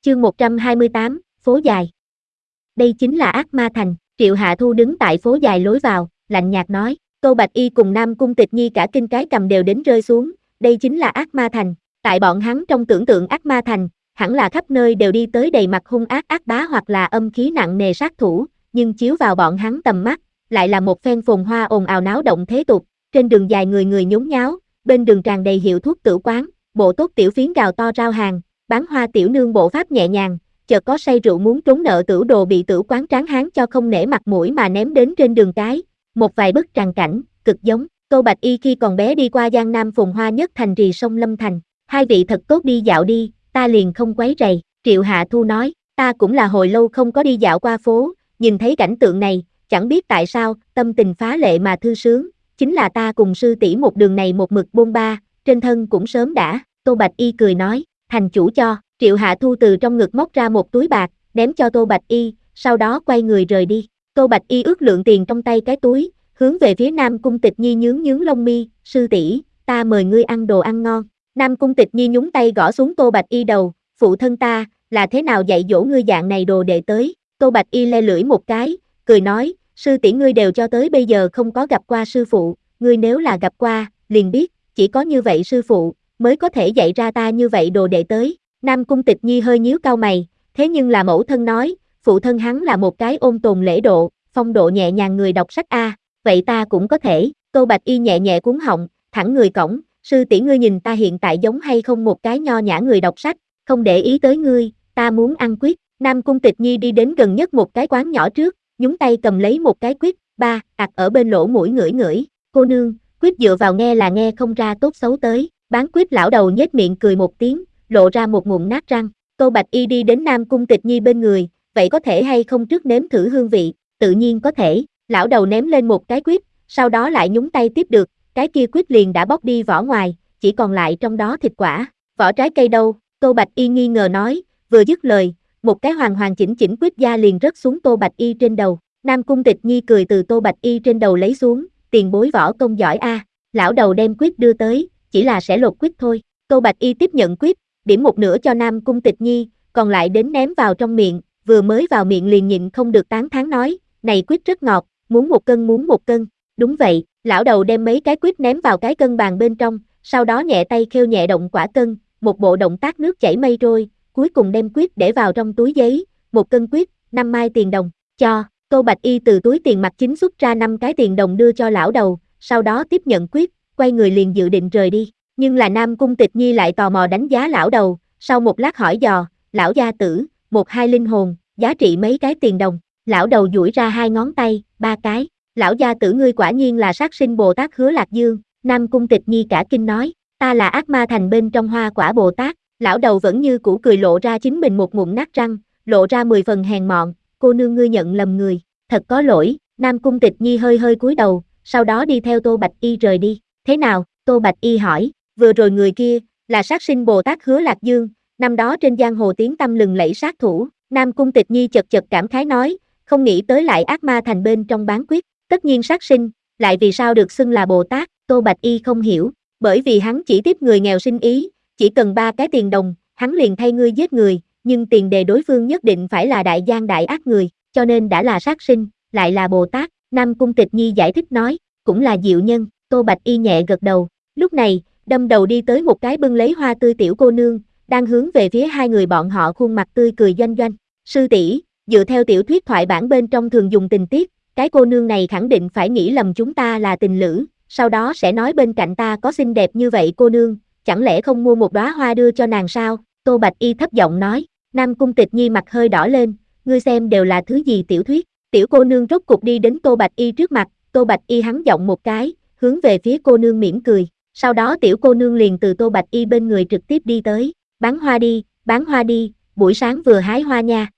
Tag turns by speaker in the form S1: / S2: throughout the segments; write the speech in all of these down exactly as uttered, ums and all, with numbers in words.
S1: Chương một trăm hai mươi tám, phố dài. Đây chính là Ác Ma Thành. Triệu Hạ Thu đứng tại phố dài lối vào, lạnh nhạt nói. Tô Bạch Y cùng Nam Cung Tịch Nhi cả kinh cái cầm đều đến rơi xuống, đây chính là Ác Ma Thành. Tại bọn hắn trong tưởng tượng Ác Ma Thành, hẳn là khắp nơi đều đi tới đầy mặt hung ác ác bá hoặc là âm khí nặng nề sát thủ, nhưng chiếu vào bọn hắn tầm mắt, lại là một phen phồn hoa ồn ào náo động thế tục, trên đường dài người người nhốn nháo, bên đường tràn đầy hiệu thuốc tử quán, bộ tốt tiểu phiến gào to rao hàng, bán hoa tiểu nương bộ pháp nhẹ nhàng, chợt có say rượu muốn trốn nợ tửu đồ bị tử quán tráng hán cho không nể mặt mũi mà ném đến trên đường cái, một vài bức tràng cảnh, cực giống, Tô Bạch Y khi còn bé đi qua Giang Nam phồn hoa nhất thành rì sông Lâm Thành, hai vị thật tốt đi dạo đi, ta liền không quấy rầy, Triệu Hạ Thu nói, ta cũng là hồi lâu không có đi dạo qua phố, nhìn thấy cảnh tượng này, chẳng biết tại sao, tâm tình phá lệ mà thư sướng, chính là ta cùng sư tỷ một đường này một mực bôn ba, trên thân cũng sớm đã, Tô Bạch Y cười nói, thành chủ cho, Triệu Hạ Thu từ trong ngực móc ra một túi bạc, ném cho Tô Bạch Y, sau đó quay người rời đi, Tô Bạch Y ước lượng tiền trong tay cái túi, hướng về phía Nam Cung Tịch Nhi nhướng nhướng lông mi, sư tỷ, ta mời ngươi ăn đồ ăn ngon, Nam Cung Tịch Nhi nhúng tay gõ xuống Tô Bạch Y đầu, phụ thân ta, là thế nào dạy dỗ ngươi dạng này đồ đệ tới, Tô Bạch Y le lưỡi một cái, cười nói, sư tỷ ngươi đều cho tới bây giờ không có gặp qua sư phụ, ngươi nếu là gặp qua, liền biết, chỉ có như vậy sư phụ, mới có thể dạy ra ta như vậy đồ đệ tới, Nam Cung Tịch Nhi hơi nhíu cau mày, thế nhưng là mẫu thân nói, phụ thân hắn là một cái ôn tồn lễ độ, phong độ nhẹ nhàng người đọc sách a, vậy ta cũng có thể, Tô Bạch Y nhẹ nhẹ cuốn họng, thẳng người cõng, sư tỷ ngươi nhìn ta hiện tại giống hay không một cái nho nhã người đọc sách, không để ý tới ngươi, ta muốn ăn quyết, Nam Cung Tịch Nhi đi đến gần nhất một cái quán nhỏ trước, nhúng tay cầm lấy một cái quyết, ba, ặt ở bên lỗ mũi ngửi ngửi, cô nương, quyết dựa vào nghe là nghe không ra tốt xấu tới, bán quyết lão đầu nhếch miệng cười một tiếng, lộ ra một ngụm nát răng, Tô Bạch Y đi đến Nam Cung Tịch Nhi bên người, vậy có thể hay không trước nếm thử hương vị, tự nhiên có thể, lão đầu ném lên một cái quyết, sau đó lại nhúng tay tiếp được, cái kia quyết liền đã bóc đi vỏ ngoài, chỉ còn lại trong đó thịt quả, vỏ trái cây đâu, Tô Bạch Y nghi ngờ nói, vừa dứt lời, một cái hoàn hoàn chỉnh chỉnh quyết da liền rớt xuống Tô Bạch Y trên đầu, Nam Cung Tịch Nhi cười từ Tô Bạch Y trên đầu lấy xuống, tiền bối võ công giỏi a, lão đầu đem quyết đưa tới, chỉ là sẽ lột quyết thôi, Tô Bạch Y tiếp nhận quyết, điểm một nửa cho Nam Cung Tịch Nhi, còn lại đến ném vào trong miệng, vừa mới vào miệng liền nhịn không được tán thán nói, này quyết rất ngọt, muốn một cân muốn một cân, đúng vậy, lão đầu đem mấy cái quyết ném vào cái cân bàn bên trong, sau đó nhẹ tay khêu nhẹ động quả cân, một bộ động tác nước chảy mây trôi, cuối cùng đem quyết để vào trong túi giấy, một cân quyết, năm mai tiền đồng, cho, Tô Bạch Y từ túi tiền mặt chính xuất ra năm cái tiền đồng đưa cho lão đầu, sau đó tiếp nhận quyết, quay người liền dự định rời đi, nhưng là Nam Cung Tịch Nhi lại tò mò đánh giá lão đầu, sau một lát hỏi dò, lão gia tử, một hai linh hồn, giá trị mấy cái tiền đồng, lão đầu duỗi ra hai ngón tay, ba cái, lão gia tử ngươi quả nhiên là sát sinh Bồ Tát Hứa Lạc Dương, Nam Cung Tịch Nhi cả kinh nói, ta là Ác Ma Thành bên trong Hoa Quả Bồ Tát, lão đầu vẫn như cũ cười lộ ra chính mình một ngụm nát răng, lộ ra mười phần hèn mọn, cô nương ngươi nhận lầm người, thật có lỗi, Nam Cung Tịch Nhi hơi hơi cúi đầu, sau đó đi theo Tô Bạch Y rời đi, thế nào, Tô Bạch Y hỏi, vừa rồi người kia, là sát sinh Bồ Tát Hứa Lạc Dương, năm đó trên giang hồ tiếng tăm lừng lẫy sát thủ, Nam Cung Tịch Nhi chật chật cảm khái nói, không nghĩ tới lại Ác Ma Thành bên trong bán quyết, tất nhiên sát sinh, lại vì sao được xưng là Bồ Tát, Tô Bạch Y không hiểu, bởi vì hắn chỉ tiếp người nghèo sinh ý, chỉ cần ba cái tiền đồng, hắn liền thay ngươi giết người, nhưng tiền đề đối phương nhất định phải là đại gian đại ác người, cho nên đã là sát sinh, lại là Bồ Tát, Nam Cung Tịch Nhi giải thích nói, cũng là diệu nhân, Tô Bạch Y nhẹ gật đầu, lúc này, đâm đầu đi tới một cái bưng lấy hoa tươi tiểu cô nương, đang hướng về phía hai người bọn họ khuôn mặt tươi cười doanh doanh, sư tỷ, dựa theo tiểu thuyết thoại bản bên trong thường dùng tình tiết, cái cô nương này khẳng định phải nghĩ lầm chúng ta là tình lữ, sau đó sẽ nói bên cạnh ta có xinh đẹp như vậy cô nương, chẳng lẽ không mua một đóa hoa đưa cho nàng sao, Tô Bạch Y thấp giọng nói, Nam Cung Tịch Nhi mặt hơi đỏ lên, ngươi xem đều là thứ gì tiểu thuyết, tiểu cô nương rốt cục đi đến Tô Bạch Y trước mặt, Tô Bạch Y hắn giọng một cái, hướng về phía cô nương mỉm cười, sau đó tiểu cô nương liền từ Tô Bạch Y bên người trực tiếp đi tới, bán hoa đi, bán hoa đi, buổi sáng vừa hái hoa nha.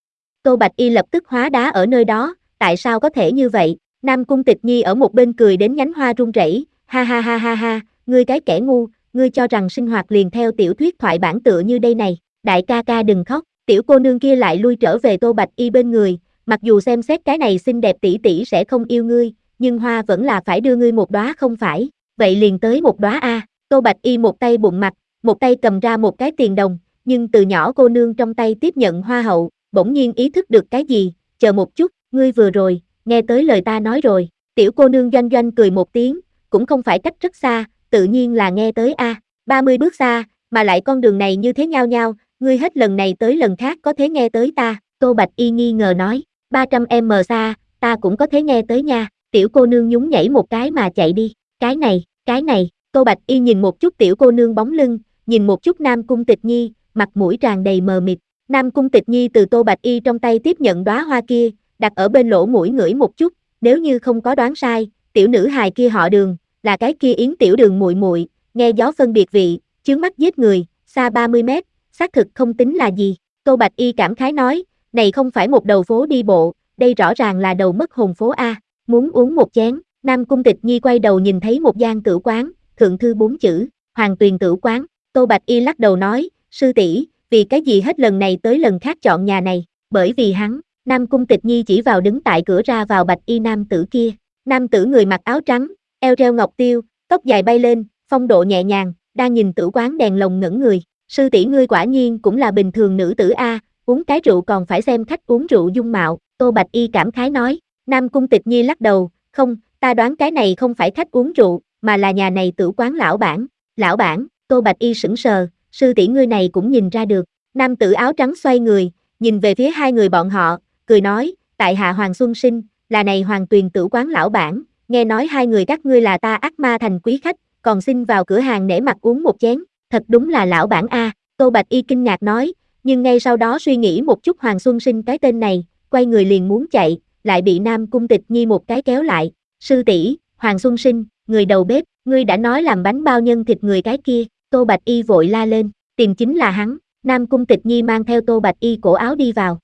S1: Tô Bạch Y lập tức hóa đá ở nơi đó, tại sao có thể như vậy, Nam Cung Tịch Nhi ở một bên cười đến nhánh hoa run rẩy, ha ha ha ha ha, ngươi cái kẻ ngu, ngươi cho rằng sinh hoạt liền theo tiểu thuyết thoại bản tựa như đây này, đại ca ca đừng khóc, tiểu cô nương kia lại lui trở về Tô Bạch Y bên người, mặc dù xem xét cái này xinh đẹp tỷ tỷ sẽ không yêu ngươi, nhưng hoa vẫn là phải đưa ngươi một đóa không phải, vậy liền tới một đóa a, Tô Bạch Y một tay bụng mặt, một tay cầm ra một cái tiền đồng, nhưng từ nhỏ cô nương trong tay tiếp nhận hoa hậu, bỗng nhiên ý thức được cái gì, chờ một chút, ngươi vừa rồi, nghe tới lời ta nói rồi, tiểu cô nương Doanh Doanh cười một tiếng, cũng không phải cách rất xa, tự nhiên là nghe tới a, ba mươi bước xa, mà lại con đường này như thế nhao nhao, ngươi hết lần này tới lần khác có thể nghe tới ta, Tô Bạch Y nghi ngờ nói, ba trăm mét xa, ta cũng có thể nghe tới nha, tiểu cô nương nhún nhảy một cái mà chạy đi, cái này, cái này, Tô Bạch Y nhìn một chút tiểu cô nương bóng lưng, nhìn một chút Nam Cung Tịch Nhi, mặt mũi tràn đầy mờ mịt, Nam Cung Tịch Nhi từ Tô Bạch Y trong tay tiếp nhận đóa hoa kia, đặt ở bên lỗ mũi ngửi một chút, nếu như không có đoán sai, tiểu nữ hài kia họ Đường, là cái kia Yến tiểu Đường muội muội, nghe gió phân biệt vị, chướng mắt giết người, xa ba mươi mét, xác thực không tính là gì, Tô Bạch Y cảm khái nói, này không phải một đầu phố đi bộ, đây rõ ràng là đầu mất hồn phố A, muốn uống một chén, Nam Cung Tịch Nhi quay đầu nhìn thấy một gian tửu quán, thượng thư bốn chữ, Hoàng Tuyền tửu quán, Tô Bạch Y lắc đầu nói, sư tỷ, vì cái gì hết lần này tới lần khác chọn nhà này, bởi vì hắn, Nam Cung Tịch Nhi chỉ vào đứng tại cửa ra vào Bạch Y nam tử kia, nam tử người mặc áo trắng, eo treo ngọc tiêu, tóc dài bay lên, phong độ nhẹ nhàng, đang nhìn tửu quán đèn lồng ngẩn người, sư tỷ ngươi quả nhiên cũng là bình thường nữ tử A, uống cái rượu còn phải xem khách uống rượu dung mạo, Tô Bạch Y cảm khái nói, Nam Cung Tịch Nhi lắc đầu, không, ta đoán cái này không phải khách uống rượu, mà là nhà này tửu quán lão bản, lão bản, Tô Bạch Y sững sờ, sư tỷ ngươi này cũng nhìn ra được, nam tử áo trắng xoay người, nhìn về phía hai người bọn họ, cười nói, tại hạ Hoàng Xuân Sinh, là này Hoàng Tuyền tửu quán lão bản, nghe nói hai người các ngươi là ta Ác Ma Thành quý khách, còn xin vào cửa hàng nể mặt uống một chén, thật đúng là lão bản A, Tô Bạch Y kinh ngạc nói, nhưng ngay sau đó suy nghĩ một chút Hoàng Xuân Sinh cái tên này, quay người liền muốn chạy, lại bị Nam Cung Tịch Nhi một cái kéo lại, sư tỷ, Hoàng Xuân Sinh, người đầu bếp, ngươi đã nói làm bánh bao nhân thịt người cái kia, Tô Bạch Y vội la lên, tìm chính là hắn, Nam Cung Tịch Nhi mang theo Tô Bạch Y cổ áo đi vào,